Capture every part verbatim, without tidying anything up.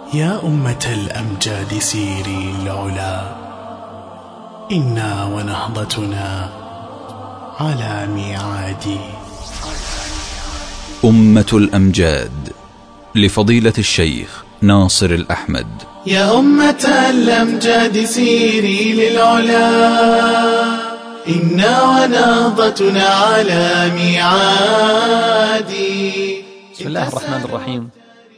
يا أمة الأمجاد سيري العلا، إنا ونهضتنا على ميعاد. أمة الأمجاد لفضيلة الشيخ ناصر الأحمد. يا أمة الأمجاد سيري للعلا، إنا ونهضتنا على ميعاد. بسم الله الرحمن الرحيم.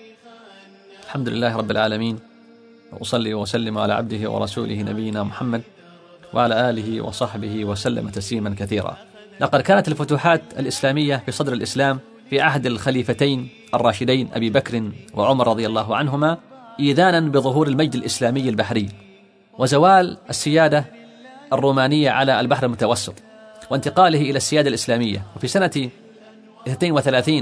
الحمد لله رب العالمين، وأصلي وسلم على عبده ورسوله نبينا محمد وعلى آله وصحبه وسلم تسليما كثيرا. لقد كانت الفتوحات الإسلامية في صدر الإسلام في عهد الخليفتين الراشدين أبي بكر وعمر رضي الله عنهما إيذانا بظهور المجد الإسلامي البحري وزوال السيادة الرومانية على البحر المتوسط وانتقاله إلى السيادة الإسلامية. وفي سنة اثنين وثلاثين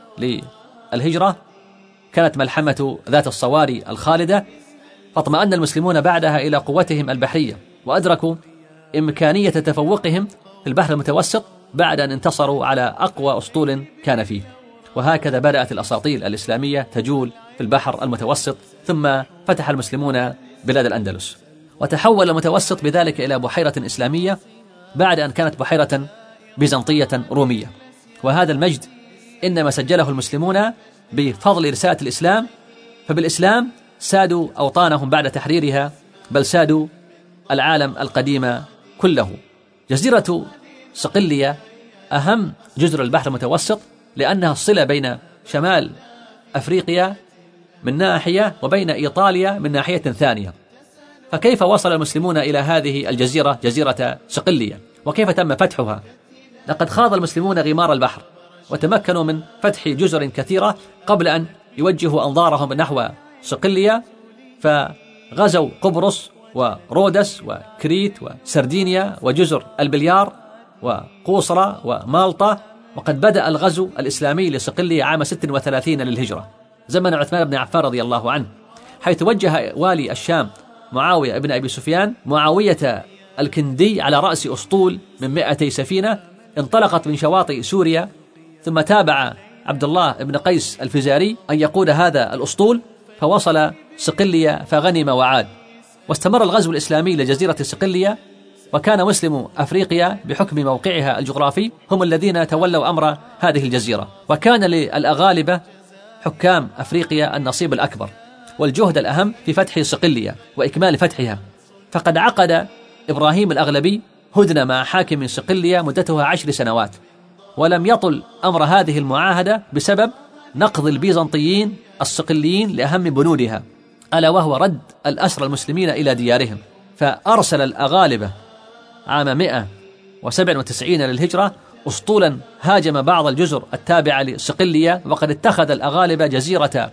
للهجرة كانت ملحمة ذات الصواري الخالدة، فاطمأن المسلمون بعدها إلى قوتهم البحرية وأدركوا إمكانية تفوقهم في البحر المتوسط بعد أن انتصروا على أقوى أسطول كان فيه. وهكذا بدأت الأساطيل الإسلامية تجول في البحر المتوسط، ثم فتح المسلمون بلاد الأندلس، وتحول المتوسط بذلك إلى بحيرة إسلامية بعد أن كانت بحيرة بيزنطية رومية. وهذا المجد إنما سجله المسلمون بفضل رسالة الإسلام، فبالإسلام سادوا أوطانهم بعد تحريرها، بل سادوا العالم القديم كله. جزيرة صقلية أهم جزر البحر المتوسط لأنها الصلة بين شمال أفريقيا من ناحية وبين إيطاليا من ناحية ثانية. فكيف وصل المسلمون إلى هذه الجزيرة، جزيرة صقلية، وكيف تم فتحها؟ لقد خاض المسلمون غمار البحر وتمكنوا من فتح جزر كثيرة قبل أن يوجهوا أنظارهم نحو صقلية، فغزوا قبرص ورودس وكريت وسردينيا وجزر البليار وقوصرة ومالطا. وقد بدأ الغزو الإسلامي لصقلية عام ست وثلاثين للهجرة زمن عثمان بن عفان رضي الله عنه، حيث وجه والي الشام معاوية بن أبي سفيان معاوية الكندي على رأس أسطول من مئتي سفينة انطلقت من شواطئ سوريا، ثم تابع عبد الله بن قيس الفزاري أن يقود هذا الأسطول، فوصل صقلية فغنم وعاد. واستمر الغزو الإسلامي لجزيرة صقلية، وكان مسلم أفريقيا بحكم موقعها الجغرافي هم الذين تولوا أمر هذه الجزيرة، وكان للأغالبة حكام أفريقيا النصيب الأكبر والجهد الأهم في فتح صقلية وإكمال فتحها. فقد عقد إبراهيم الأغلبي هدنة مع حاكم صقلية مدتها عشر سنوات، ولم يطل أمر هذه المعاهدة بسبب نقض البيزنطيين الصقليين لأهم بنودها، ألا وهو رد الأسرى المسلمين إلى ديارهم. فأرسل الأغالبة عام مئة وسبعة وتسعين للهجرة أسطولا هاجم بعض الجزر التابعة لصقلية، وقد اتخذ الأغالبة جزيرة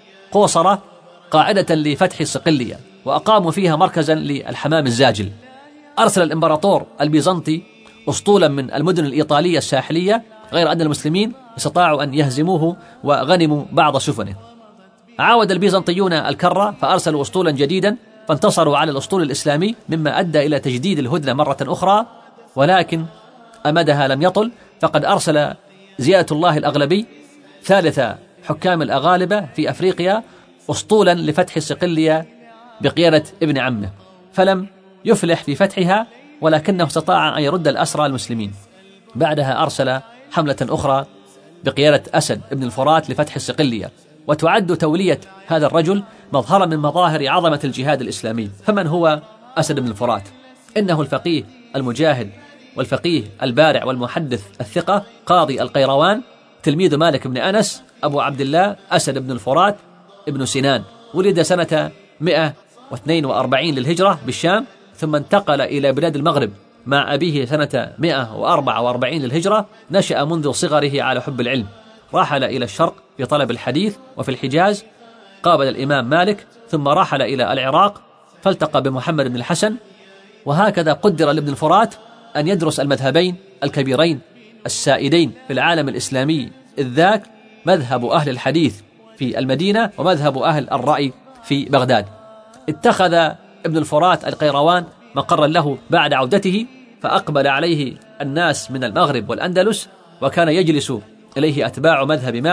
قوصرة قاعدة لفتح صقلية وأقاموا فيها مركزا للحمام الزاجل. أرسل الإمبراطور البيزنطي أسطولا من المدن الإيطالية الساحلية، غير أن المسلمين استطاعوا أن يهزموه وغنموا بعض سفنه. عاود البيزنطيون الكرة فأرسلوا أسطولا جديدا، فانتصروا على الأسطول الإسلامي، مما أدى إلى تجديد الهدنة مرة أخرى، ولكن أمدها لم يطل. فقد أرسل زيادة الله الأغلبي ثالث حكام الأغالبة في أفريقيا أسطولا لفتح صقلية بقيادة ابن عمه، فلم يفلح في فتحها، ولكنه استطاع أن يرد الأسرى المسلمين. بعدها أرسل حملة أخرى بقيادة أسد ابن الفرات لفتح الصقلية. وتعد تولية هذا الرجل مظهرا من مظاهر عظمة الجهاد الإسلامي. فمن هو أسد بن الفرات؟ إنه الفقيه المجاهد والفقيه البارع والمحدث الثقة، قاضي القيروان، تلميذ مالك بن أنس، أبو عبد الله أسد بن الفرات ابن سنان. ولد سنة مئة واثنين وأربعين للهجرة بالشام، ثم انتقل إلى بلاد المغرب مع أبيه سنة مئة وأربعة وأربعين للهجرة. نشأ منذ صغره على حب العلم، رحل إلى الشرق في طلب الحديث، وفي الحجاز قابل الإمام مالك، ثم رحل إلى العراق فالتقى بمحمد بن الحسن. وهكذا قدر لابن الفرات أن يدرس المذهبين الكبيرين السائدين في العالم الإسلامي إذ ذاك، مذهب أهل الحديث في المدينة ومذهب أهل الرأي في بغداد. اتخذ ابن الفرات القيروان مقرا له بعد عودته، فأقبل عليه الناس من المغرب والأندلس، وكان يجلس إليه أتباع مذهب مالك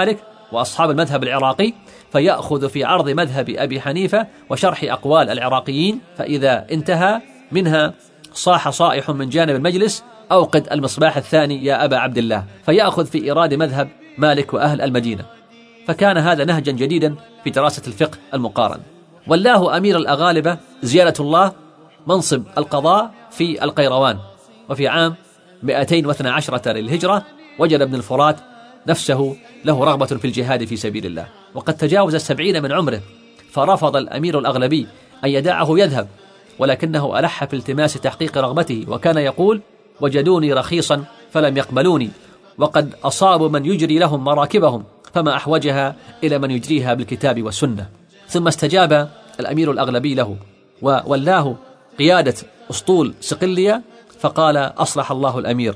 وأصحاب المذهب العراقي، فيأخذ في عرض مذهب أبي حنيفة وشرح أقوال العراقيين، فإذا انتهى منها صاح صائح من جانب المجلس: أوقد المصباح الثاني يا أبا عبد الله، فيأخذ في إيراد مذهب مالك وأهل المدينة. فكان هذا نهجا جديدا في دراسة الفقه المقارن. ولاه أمير الأغالبة زيادة الله منصب القضاء في القيروان. وفي عام مئتين واثني عشر للهجرة وجد ابن الفرات نفسه له رغبة في الجهاد في سبيل الله، وقد تجاوز السبعين من عمره، فرفض الأمير الأغلبي أن يدعه يذهب، ولكنه ألح في التماس تحقيق رغبته، وكان يقول: وجدوني رخيصا فلم يقبلوني، وقد أصابوا من يجري لهم مراكبهم، فما أحوجها إلى من يجريها بالكتاب والسنة. ثم استجاب الأمير الأغلبي له وولاه قيادة أسطول صقلية، فقال: أصلح الله الأمير،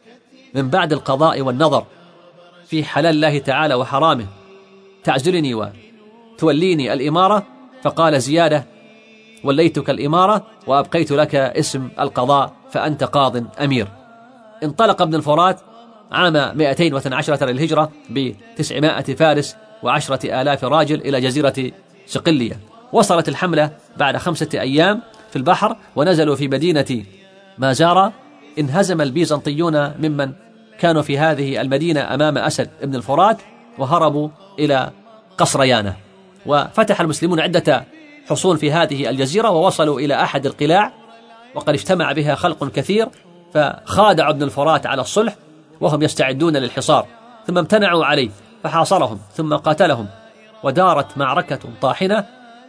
من بعد القضاء والنظر في حلال الله تعالى وحرامه تعزلني وتوليني الإمارة؟ فقال زيادة: وليتك الإمارة وأبقيت لك اسم القضاء، فأنت قاض أمير. انطلق ابن الفرات عام مئتين واثني عشر للهجرة بتسعمائة فارس وعشرة آلاف راجل إلى جزيرة صقلية. وصلت الحملة بعد خمسة أيام في البحر، ونزلوا في مدينة مازارة. انهزم البيزنطيون ممن كانوا في هذه المدينة أمام أسد ابن الفرات، وهربوا إلى قصريانة. وفتح المسلمون عدة حصون في هذه الجزيرة، ووصلوا إلى أحد القلاع، وقد اجتمع بها خلق كثير، فخادع ابن الفرات على الصلح وهم يستعدون للحصار، ثم امتنعوا عليه فحاصرهم ثم قاتلهم، ودارت معركة طاحنة،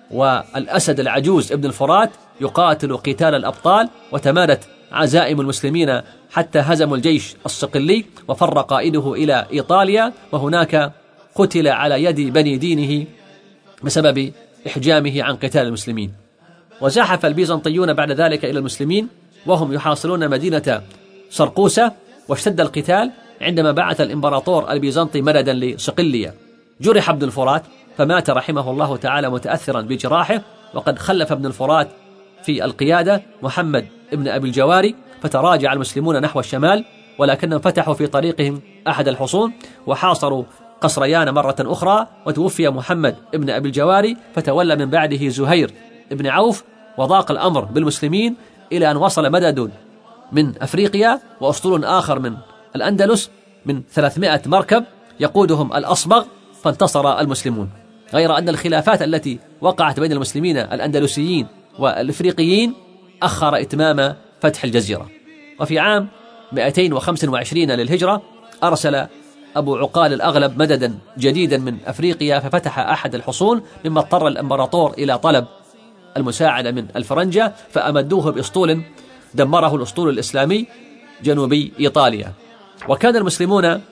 والأسد العجوز ابن الفرات يقاتل قتال الأبطال، وتمادت عزائم المسلمين حتى هزموا الجيش الصقلي، وفر قائده إلى إيطاليا، وهناك قتل على يد بني دينه بسبب إحجامه عن قتال المسلمين. وزحف البيزنطيون بعد ذلك إلى المسلمين وهم يحاصرون مدينة سرقوسة، واشتد القتال عندما بعث الإمبراطور البيزنطي مددا لصقلية. جرح ابن الفرات فمات رحمه الله تعالى متأثرا بجراحه، وقد خلف ابن الفرات في القيادة محمد ابن أبي الجواري، فتراجع المسلمون نحو الشمال، ولكنهم فتحوا في طريقهم أحد الحصون وحاصروا قصريان مرة أخرى، وتوفي محمد ابن أبي الجواري، فتولى من بعده زهير ابن عوف، وضاق الأمر بالمسلمين إلى أن وصل مدد من أفريقيا وأسطول آخر من الأندلس من ثلاثمائة مركب يقودهم الأصبغ، فانتصر المسلمون. غير أن الخلافات التي وقعت بين المسلمين الأندلسيين والإفريقيين أخر إتمام فتح الجزيرة. وفي عام مئتين وخمسة وعشرين للهجرة أرسل أبو عقال الأغلب مددا جديدا من أفريقيا، ففتح أحد الحصون، مما اضطر الإمبراطور إلى طلب المساعدة من الفرنجة، فأمدوه بأسطول دمره الأسطول الإسلامي جنوبي إيطاليا. وكان المسلمون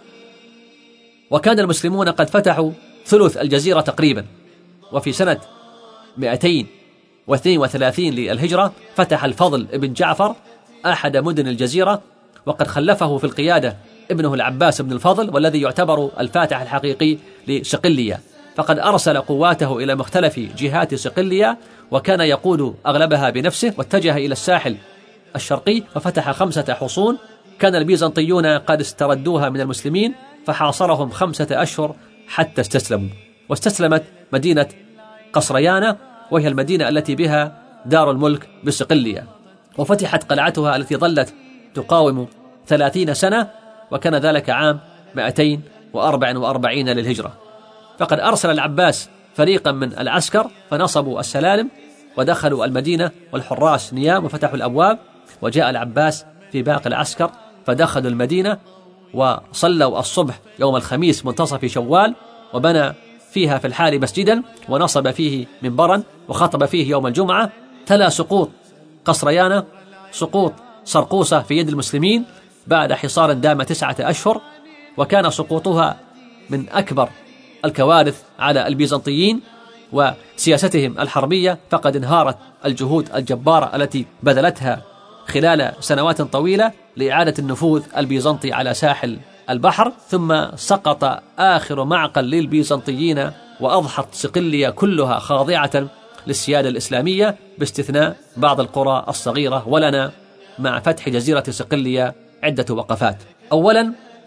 وكان المسلمون قد فتحوا ثلث الجزيرة تقريبا. وفي سنة مئتين واثنين وثلاثين للهجرة فتح الفضل ابن جعفر أحد مدن الجزيرة، وقد خلفه في القيادة ابنه العباس بن الفضل، والذي يعتبر الفاتح الحقيقي لصقلية، فقد أرسل قواته إلى مختلف جهات صقلية، وكان يقود أغلبها بنفسه، واتجه إلى الساحل الشرقي ففتح خمسة حصون. كان البيزنطيون قد استردوها من المسلمين، فحاصرهم خمسة أشهر حتى استسلموا. واستسلمت مدينة قصريانة، وهي المدينة التي بها دار الملك بصقلية، وفتحت قلعتها التي ظلت تقاوم ثلاثين سنة، وكان ذلك عام مئتين وأربعة وأربعين للهجرة. فقد أرسل العباس فريقا من العسكر فنصبوا السلالم ودخلوا المدينة، والحراس نيام وفتحوا الأبواب، وجاء العباس في باقي العسكر فدخلوا المدينة وصلوا الصبح يوم الخميس منتصف شوال، وبنى فيها في الحال مسجدا، ونصب فيه منبرا، وخطب فيه يوم الجمعة. تلا سقوط قصريانة سقوط سرقوسة في يد المسلمين بعد حصار دام تسعة أشهر، وكان سقوطها من أكبر الكوارث على البيزنطيين وسياستهم الحربية، فقد انهارت الجهود الجبارة التي بذلتها خلال سنوات طويلة لإعادة النفوذ البيزنطي على ساحل البحر. ثم سقط آخر معقل للبيزنطيين، وأضحت صقلية كلها خاضعة للسيادة الإسلامية باستثناء بعض القرى الصغيرة. ولنا مع فتح جزيرة صقلية عدة وقفات. أولا،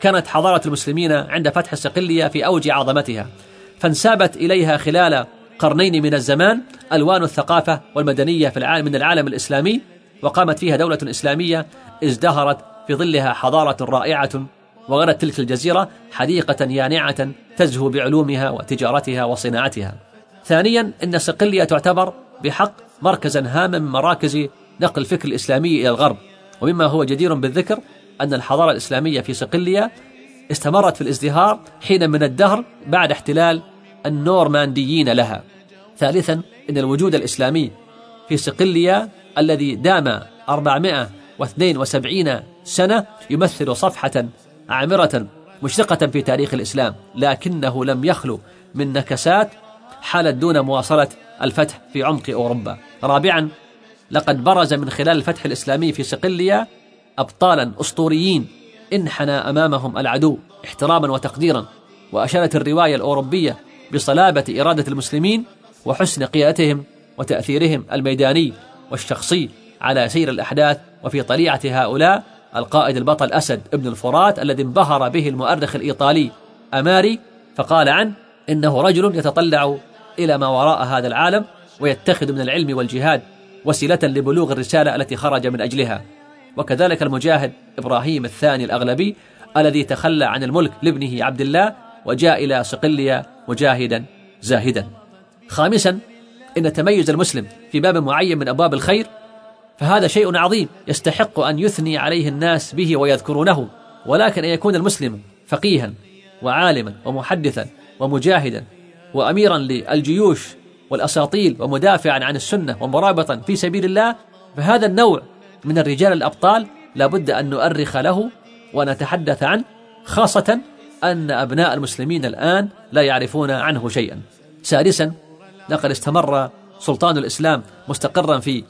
كانت حضارة المسلمين عند فتح صقلية في أوج عظمتها، فانسابت إليها خلال قرنين من الزمان ألوان الثقافة والمدنية في العالم من العالم الإسلامي، وقامت فيها دولة إسلامية ازدهرت في ظلها حضارة رائعة، وغدت تلك الجزيرة حديقة يانعة تزهو بعلومها وتجارتها وصناعتها. ثانيا، إن صقلية تعتبر بحق مركزا هاما من مراكز نقل الفكر الإسلامي إلى الغرب، ومما هو جدير بالذكر أن الحضارة الإسلامية في صقلية استمرت في الازدهار حين من الدهر بعد احتلال النورمانديين لها. ثالثا، إن الوجود الإسلامي في صقلية الذي دام أربعمائة واثنين وسبعين سنة يمثل صفحة عامرة مشرقة في تاريخ الإسلام، لكنه لم يخلو من نكسات حالت دون مواصلة الفتح في عمق أوروبا. رابعا، لقد برز من خلال الفتح الإسلامي في صقلية أبطالا أسطوريين انحنى أمامهم العدو احتراما وتقديرا، وأشارت الرواية الأوروبية بصلابة إرادة المسلمين وحسن قيادتهم وتأثيرهم الميداني والشخصي على سير الأحداث. وفي طليعة هؤلاء القائد البطل أسد ابن الفرات الذي انبهر به المؤرخ الإيطالي أماري، فقال عنه إنه رجل يتطلع إلى ما وراء هذا العالم ويتخذ من العلم والجهاد وسيلة لبلوغ الرسالة التي خرج من أجلها. وكذلك المجاهد إبراهيم الثاني الأغلبي الذي تخلى عن الملك لابنه عبد الله وجاء إلى صقلية مجاهدا زاهدا. خامسا، إن تميز المسلم في باب معين من أبواب الخير فهذا شيء عظيم يستحق أن يثني عليه الناس به ويذكرونه، ولكن أن يكون المسلم فقيها وعالما ومحدثا ومجاهدا وأميرا للجيوش والأساطيل ومدافعا عن السنة ومرابطا في سبيل الله، فهذا النوع من الرجال الأبطال لابد أن نؤرخ له ونتحدث عنه، خاصة أن أبناء المسلمين الآن لا يعرفون عنه شيئا. سادسا، لقد استمر سلطان الإسلام مستقرا في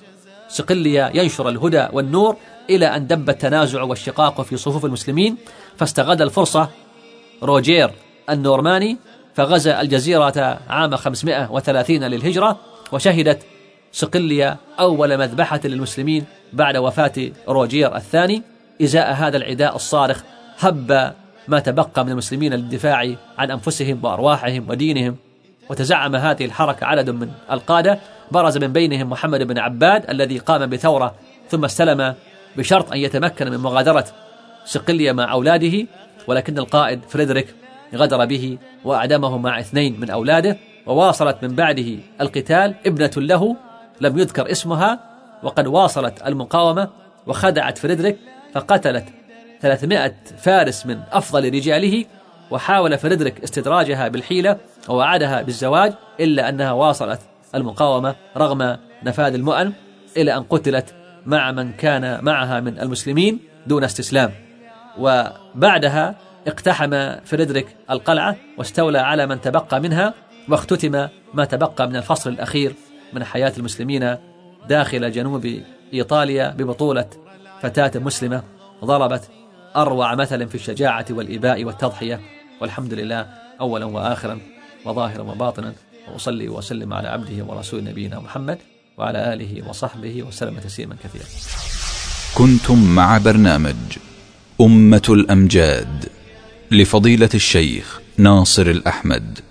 صقلية ينشر الهدى والنور إلى أن دب التنازع والشقاق في صفوف المسلمين، فاستغل الفرصة روجير النورماني فغزا الجزيرة عام خمسمائة وثلاثين للهجرة، وشهدت صقلية أول مذبحة للمسلمين بعد وفاة روجير الثاني. إزاء هذا العداء الصارخ هب ما تبقى من المسلمين للدفاع عن أنفسهم وأرواحهم ودينهم، وتزعم هذه الحركة عدد من القادة، برز من بينهم محمد بن عباد الذي قام بثورة ثم استلم بشرط أن يتمكن من مغادرة صقلية مع أولاده، ولكن القائد فريدريك غدر به وأعدمه مع اثنين من أولاده. وواصلت من بعده القتال ابنة له لم يذكر اسمها، وقد واصلت المقاومة وخدعت فريدريك فقتلت ثلاثمائة فارس من أفضل رجاله، وحاول فريدريك استدراجها بالحيلة ووعدها بالزواج، إلا أنها واصلت المقاومة رغم نفاذ المؤن إلى أن قتلت مع من كان معها من المسلمين دون استسلام. وبعدها اقتحم فريدريك القلعة واستولى على من تبقى منها، واختتم ما تبقى من الفصل الأخير من حياة المسلمين داخل جنوب إيطاليا ببطولة فتاة مسلمة ضربت أروع مثل في الشجاعة والإباء والتضحية. والحمد لله أولا وآخرا وظاهرا وباطنا، وأصلي وأسلم على عبده ورسول نبينا محمد وعلى آله وصحبه وسلم تسليما كثيرا. كنتم مع برنامج أمة الأمجاد لفضيلة الشيخ ناصر الأحمد.